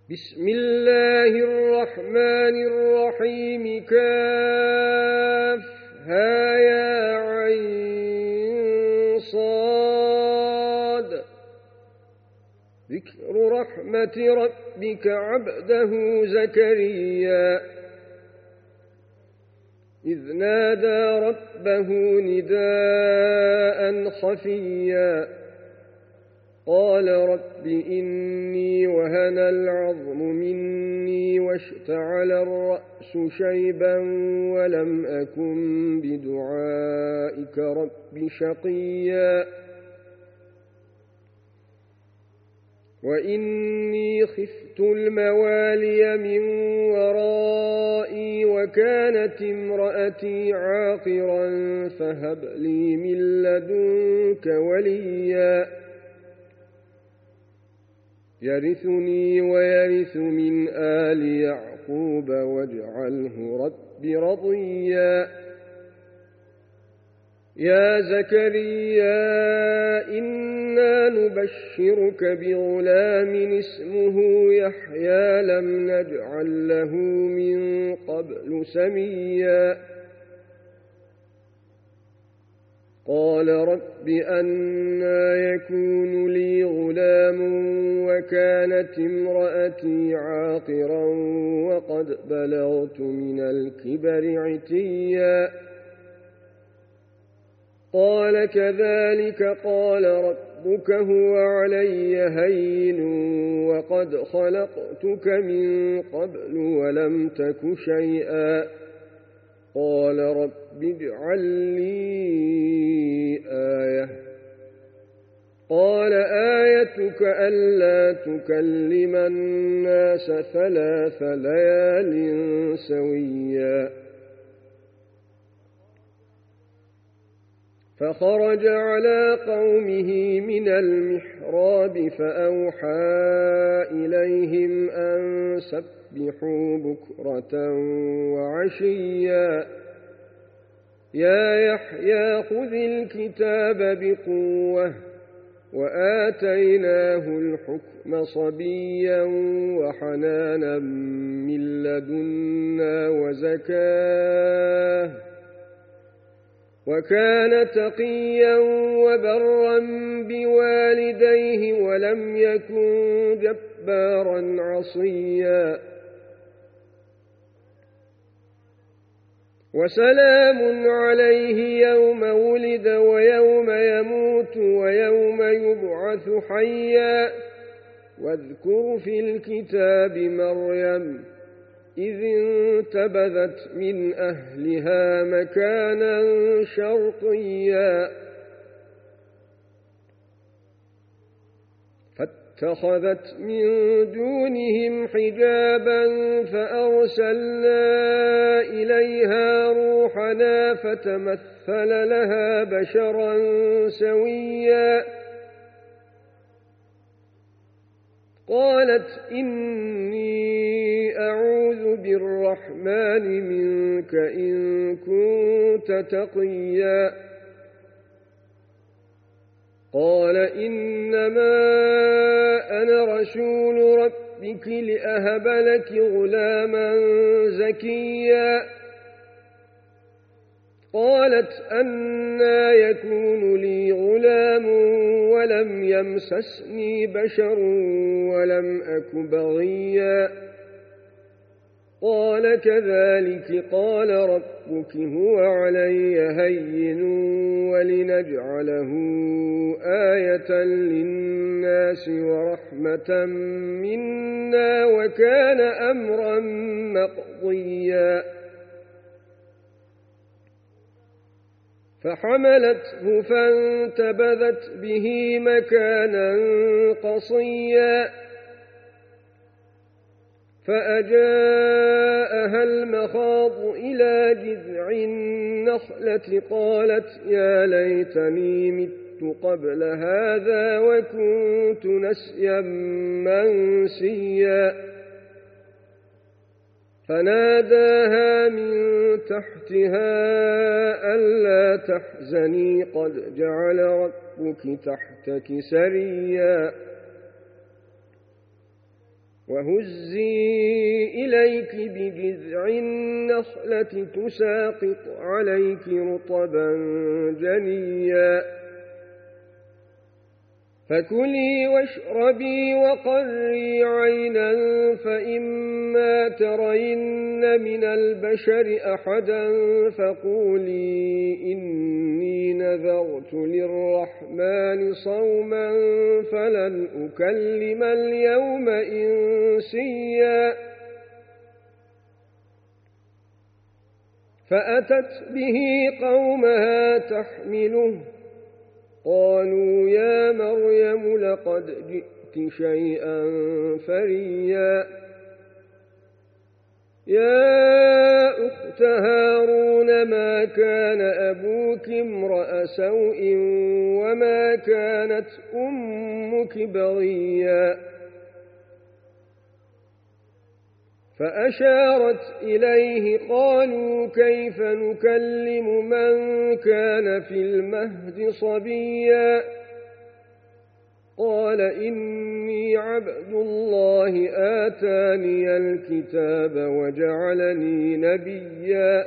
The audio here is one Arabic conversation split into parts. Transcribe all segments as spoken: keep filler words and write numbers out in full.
بسم الله الرحمن الرحيم كافها يا عين صاد ذكر رحمة ربك عبده زكريا إذ نادى ربه نداء خفيا قال رب إني وهن العظم مني واشتعل الرأس شيبا ولم أكن بدعائك رب شقيا وإني خفت الموالي من ورائي وكانت امرأتي عاقرا فهب لي من لدنك وليا يرثني ويرث من آل يعقوب واجعله رب رضيا يا زكريا إنا نبشرك بغلام اسمه يحيى لم نجعل له من قبل سميا قال رب أنى يكون لي غلام وكانت امرأتي عاقرا وقد بلغت من الكبر عتيا قال كذلك قال ربك هو علي هين وقد خلقتك من قبل ولم تك شيئا قال رب اجعل لي آية قال آيتك ألا تكلم الناس ثلاث ليال سويا فخرج على قومه من المحراب فأوحى إليهم أن سبحوا بكرة وعشيا يا يحيى خذ الكتاب بقوة وآتيناه الحكم صبيا وحنانا من لدنا وزكاه وكان تقيا وبرا بوالديه ولم يكن جبارا عصيا وسلام عليه يوم ولد ويوم يموت ويوم يبعث حيا واذكر في الكتاب مريم إذ انتبذت من أهلها مكانا شرقيا فاتخذت من دونهم حجابا فأرسلنا إليها روحنا فتمثل لها بشرا سويا قالت إني أعوذ بالرحمن منك إن كنت تقيا قال إنما أنا رسول ربك لأهب لك غلاما زكيا قالت أنى يكون لي غلام ولم يمسسني بشر ولم أك بغيا قال كذلك قال ربك هو علي هين ولنجعله آية للناس ورحمة منا وكان أمرا مقضيا فحملته فانتبذت به مكانا قصيا فأجاءها المخاض إلى جذع النخلة قالت يا ليتني مت قبل هذا وكنت نسيا منسيا فناداها من تحتها ألا تحزني قد جعل ربك تحتك سريا وهزي إليك بجذع النخلة تساقط عليك رطبا جنيا فكلي واشربي وقري عينا فإما ترين من البشر أحدا فقولي إني نذرت للرحمن صوما فلن أكلم اليوم إنسيا فأتت به قومها تحمله قالوا يا مريم لقد جئت شيئا فريا يا أخت هارون ما كان أبوك امرأ سوء وما كانت أمك بغيا فأشارت إليه قالوا كيف نكلم من كان في المهد صبيا قال إني عبد الله آتاني الكتاب وجعلني نبيا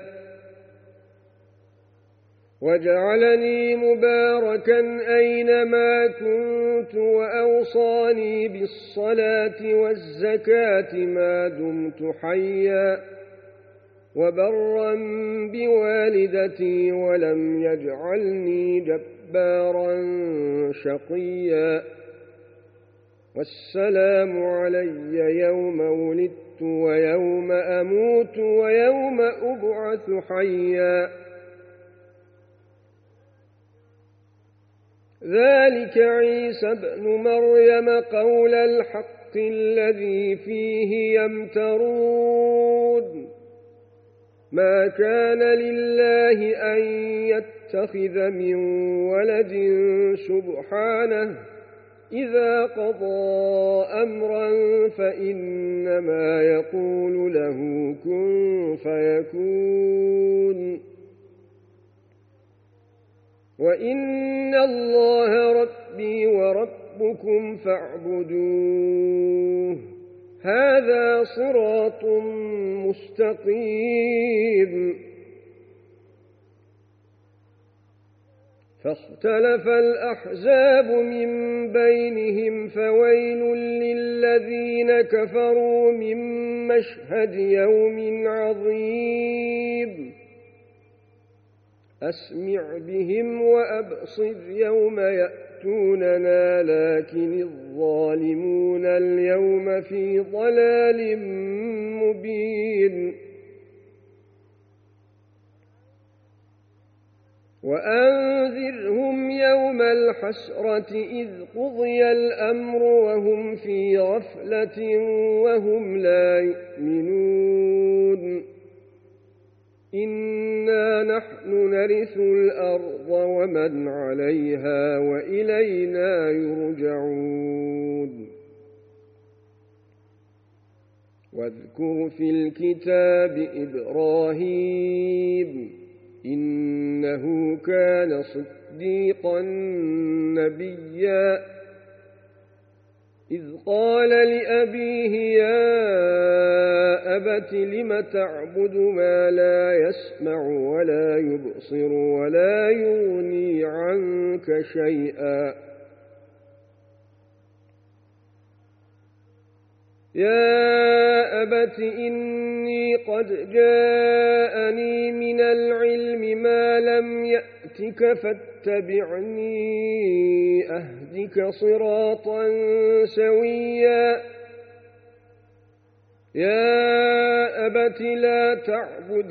وجعلني مباركا أينما كنت وأوصاني بالصلاة والزكاة ما دمت حيا وبرا بوالدتي ولم يجعلني جبارا شقيا والسلام علي يوم ولدت ويوم أموت ويوم أبعث حيا ذلك عيسى ابن مريم قول الحق الذي فيه يمترون ما كان لله أن يتخذ من ولد سبحانه إذا قضى أمرا فإنما يقول له كن فيكون وإن الله ربي وربكم فاعبدوه هذا صراط مستقيم فاختلف الأحزاب من بينهم فويل للذين كفروا من مشهد يوم عظيم أسمع بهم وأبصر يوم يأتوننا لكن الظالمون اليوم في ضلال مبين وأنذرهم يوم الحسرة إذ قضي الأمر وهم في غفلة وهم لا يؤمنون إنا نحن نرث الأرض ومن عليها وإلينا يرجعون واذكر في الكتاب إبراهيم إنه كان صديقا نبيا إذ قال لأبيه يا أبت لم تعبد ما لا يسمع ولا يبصر ولا يغني عنك شيئا يا أبت إني قد جاءني من العلم ما لم يأتك فاتبعني أهدك صراطا سويا يا أبت لا تعبد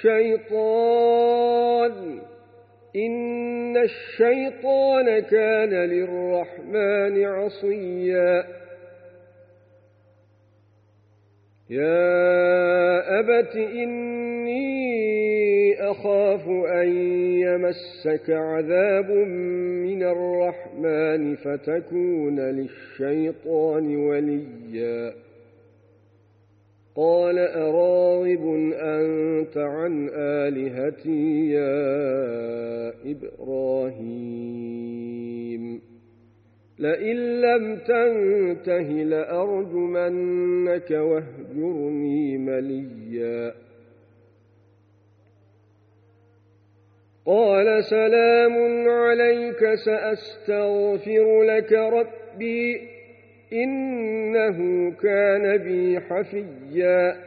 الشيطان إن الشيطان كان للرحمن عصيا يا أبت إني أخاف أن يمسك عذاب من الرحمن فتكون للشيطان وليا قال أراغب أنت عن آلهتي يا إبراهيم لئن لم تنته لأرجمنك واهجرني مليا قال سلام عليك سأستغفر لك ربي إنه كان بي حفيا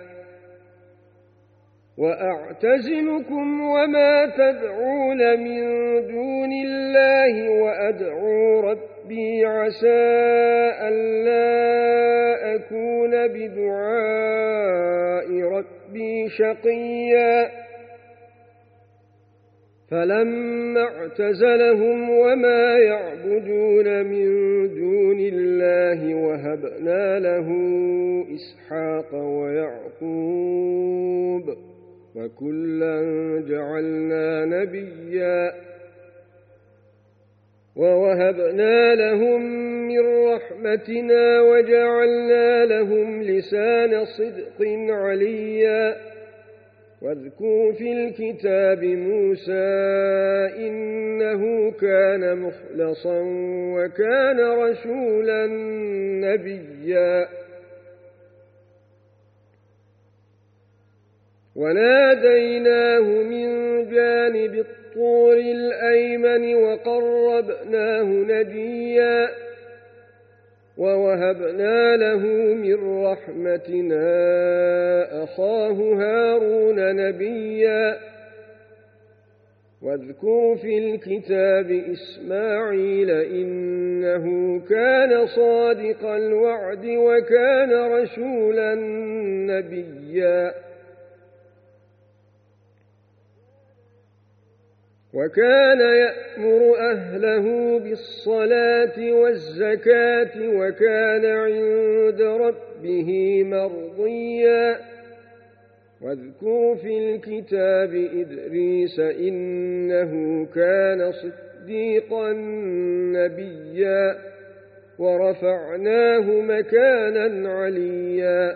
وأعتزلكم وما تدعون من دون الله وأدعو ربي عسى ألا أكون بدعاء ربي شقيا فلما اعتزلهم وما يعبدون من دون الله وهبنا له إسحاق ويعقوب وكلا جعلنا نبيا ووهبنا لهم من رحمتنا وجعلنا لهم لسان صدق عليا واذكر في الكتاب موسى إنه كان مخلصا وكان رسولا نبيا وناديناه من جانب الطور الأيمن وقربناه نجيا ووهبنا له من رحمتنا أخاه هارون نبيا واذكر في الكتاب إسماعيل إنه كان صادق الوعد وكان رسولا نبيا وكان يأمر أهله بالصلاة والزكاة وكان عند ربه مرضيا واذكر في الكتاب إدريس إنه كان صديقا نبيا ورفعناه مكانا عليا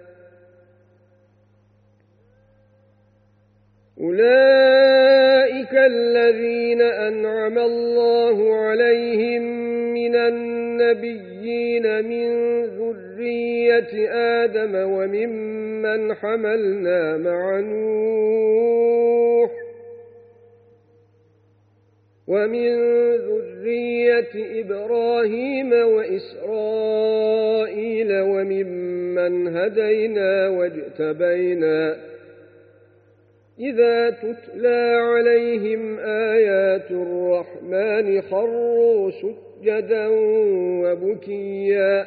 أولئك الذين أنعم الله عليهم من النبيين من ذرية آدم وممن حملنا مع نوح ومن ذرية إبراهيم وإسرائيل وممن هدينا واجتبينا إذا تتلى عليهم آيات الرحمن خروا سجدا وبكيا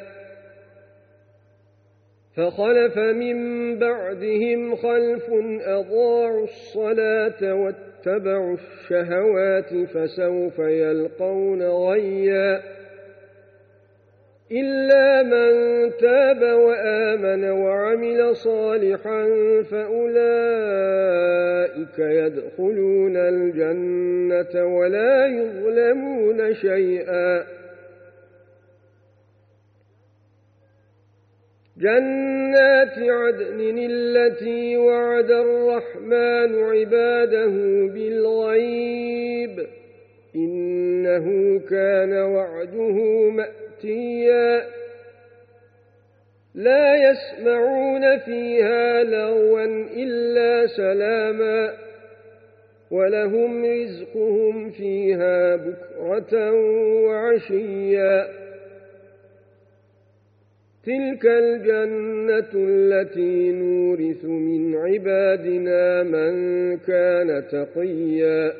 فخلف من بعدهم خلف أضاعوا الصلاة واتبعوا الشهوات فسوف يلقون غيا إلا من تاب وآمن وعمل صالحا فأولئك يدخلون الجنة ولا يظلمون شيئا جنات عدن التي وعد الرحمن عباده بالغيب إنه كان وعده مأتيا لا يسمعون فيها لغوا إلا سلاما ولهم رزقهم فيها بكرة وعشيا تلك الجنة التي نورث من عبادنا من كان تقيا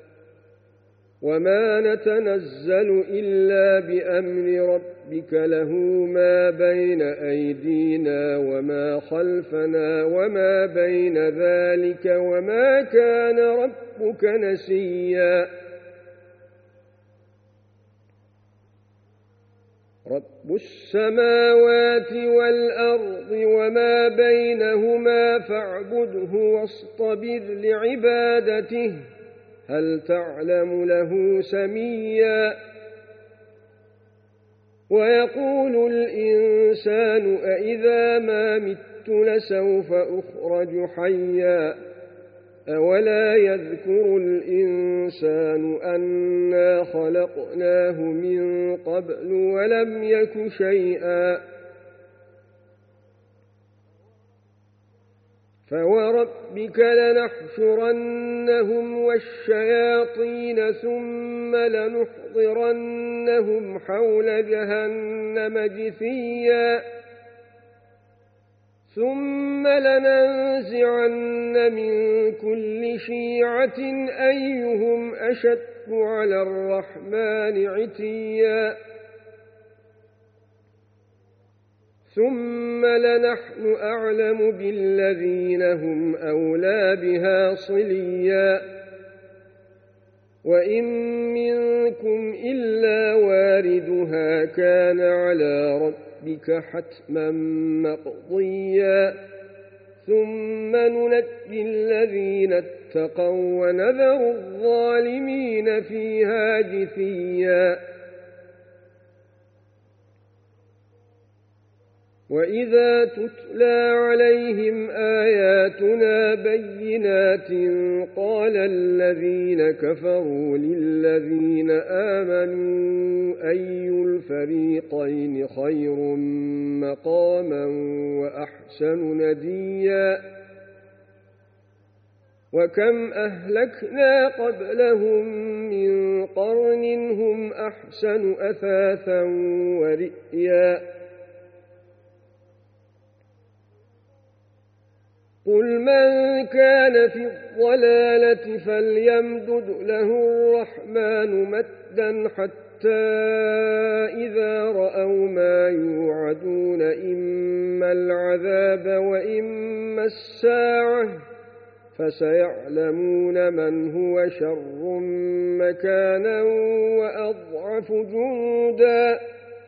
وما نتنزل إلا بأمر ربك له ما بين أيدينا وما خلفنا وما بين ذلك وما كان ربك نسيا رب السماوات والأرض وما بينهما فاعبده واصطبر لعبادته هل تعلم له سميا ويقول الإنسان أإذا ما مت لسوف أخرج حيا أولا يذكر الإنسان أنا خلقناه من قبل ولم يك شيئا فوربك لنحشرنهم والشياطين ثم لنحضرنهم حول جهنم جثيا ثم لننزعن من كل شيعة أيهم أشد على الرحمن عتيا ثم لنحن أعلم بالذين هم أولى بها صليا وإن منكم إلا واردها كان على ربك حتما مقضيا ثم ننجي الذين اتقوا ونذر الظالمين فيها جثيا وإذا تتلى عليهم آياتنا بينات قال الذين كفروا للذين آمنوا أي الفريقين خير مقاما وأحسن نديا وكم أهلكنا قبلهم من قرن هم أحسن أثاثا ورئيا قل من كان في الضلالة فليمدد له الرحمن مدا حتى إذا رأوا ما يوعدون إما العذاب وإما الساعة فسيعلمون من هو شر مكانا وأضعف جندا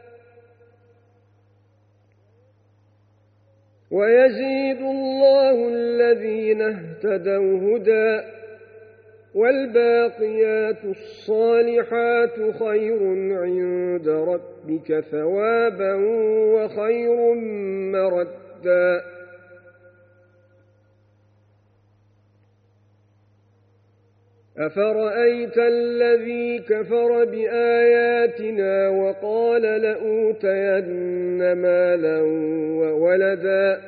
ويزيد الله الذين اهتدوا هدى والباقيات الصالحات خير عند ربك ثوابا وخير مردا أفرأيت الذي كفر بآياتنا وقال لأوتين مالا وولدا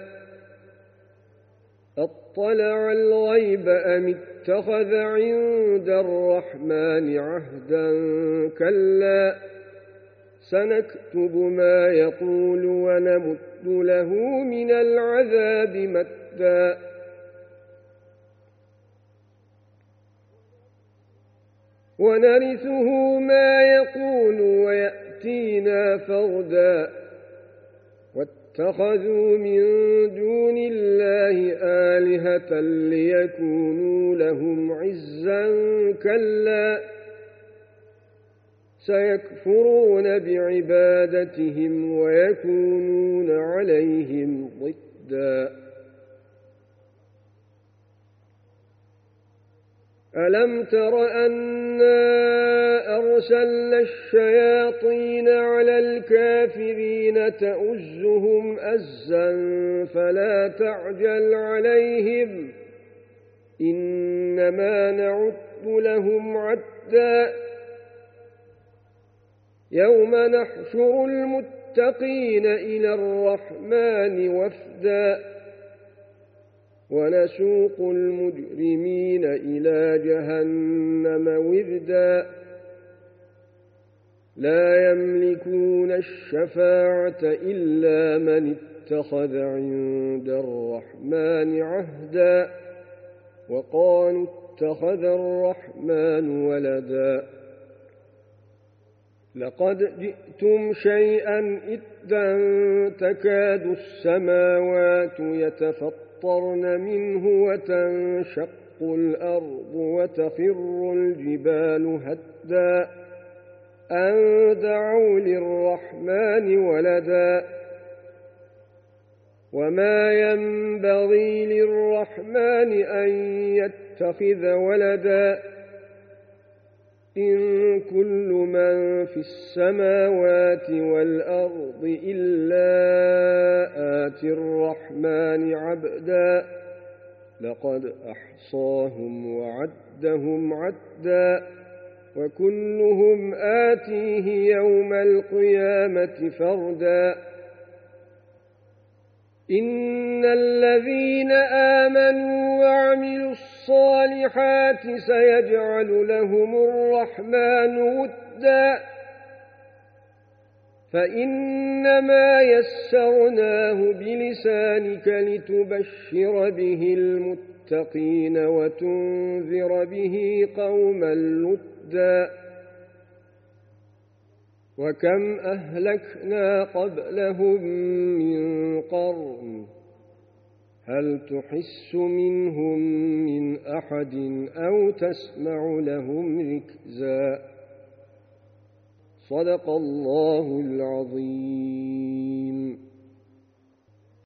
أطلع الغيب أم اتخذ عند الرحمن عهدا كلا سنكتب ما يقول ونمد له من العذاب مدا ونرثه ما يقول ويأتينا فردا واتخذوا من دون الله آلهة ليكونوا لهم عزا كلا سيكفرون بعبادتهم ويكونون عليهم ضدا ألم تر أنا أرسلنا الشياطين على الكافرين تؤزهم أزا فلا تعجل عليهم إنما نعد لهم عدا يوم نحشر المتقين إلى الرحمن وفدا ونسوق المجرمين إلى جهنم وردا لا يملكون الشفاعة إلا من اتخذ عند الرحمن عهدا وقالوا اتخذ الرحمن ولدا لقد جئتم شيئا إدا تكاد السماوات يتفطرن منه وتنشق الأرض وتخر الجبال هدا أن دعوا للرحمن ولدا وما ينبغي للرحمن أن يتخذ ولدا إن كل من في السماوات والأرض إلا آتي الرحمن عبدا لقد أحصاهم وعدهم عدا وكلهم آتيه يوم القيامة فردا إن الذين آمنوا وعملوا الصالحات سيجعل لهم الرحمن ودا فإنما يسرناه بلسانك لتبشر به المتقين وتنذر به قوما لدا وكم أهلكنا قبلهم من قرن هل تحس منهم من أحد أو تسمع لهم ركزا صدق الله العظيم.